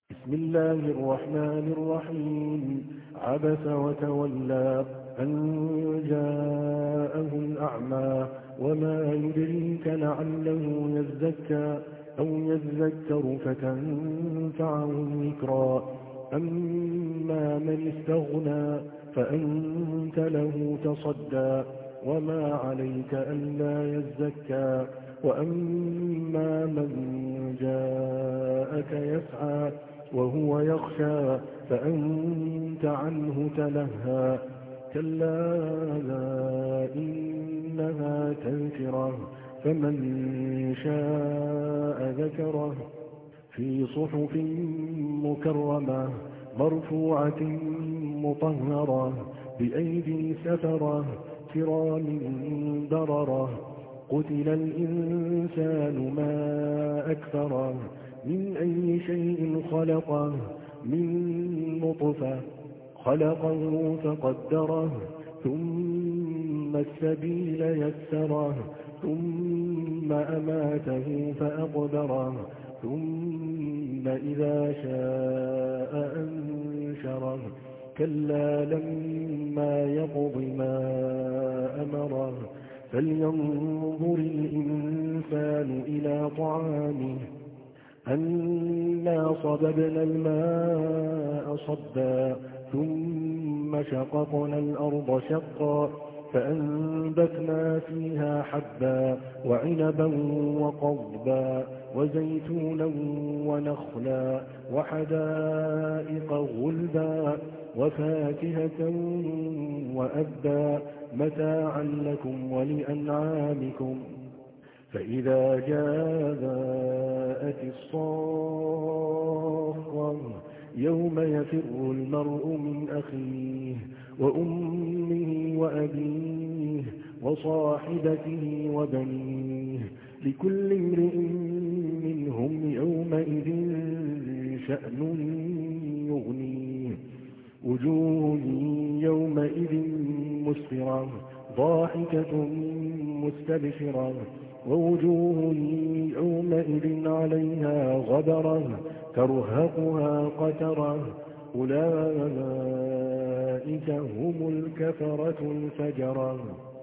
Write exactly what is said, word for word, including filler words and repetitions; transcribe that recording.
بسم الله الرحمن الرحيم. عبس وتولى أن جاءه الأعمى وما يدريك لعله يزكى أو يذكر فتنفعه الذكرى. أما من استغنى فأنت له تصدى وما عليك ألا يزكى. وأما من جاءك يسعى وهو يخشى فأنت عنه تلهى. كلا إنها تذكرة فمن شاء ذكره في صحف مكرمة مرفوعة مطهرة بأيدي سفرة كرام بررة. قتل الإنسان ما أكثره من أي شيء خلقه من نطفة خلقه فقدره ثم السبيل يسره ثم أماته فأقبره ثم إذا شاء أنشره. كلا لما يقض ما أمره فلينظر الإنسان إلى طعامه أنا صببنا الماء صبا ثم شققنا الأرض شقا فأنبتنا فيها حبا وعنبا وقضبا وزيتونا ونخلا وحدائق غلبا وفاكهة وأبا متاعا لكم ولأنعامكم. فإذا جاءت الصاخة يوم يفر المرء من أخيه وأمه وأبيه وصاحبته وبنيه لكل امرئ منهم يومئذ شأن يغنيه. وجوه يومئذ مسفرة ضاحكة مستبشرة ووجوه يومئذ عليها غبرة ترهقها قترة أولئك هم الكفرة الفجرة.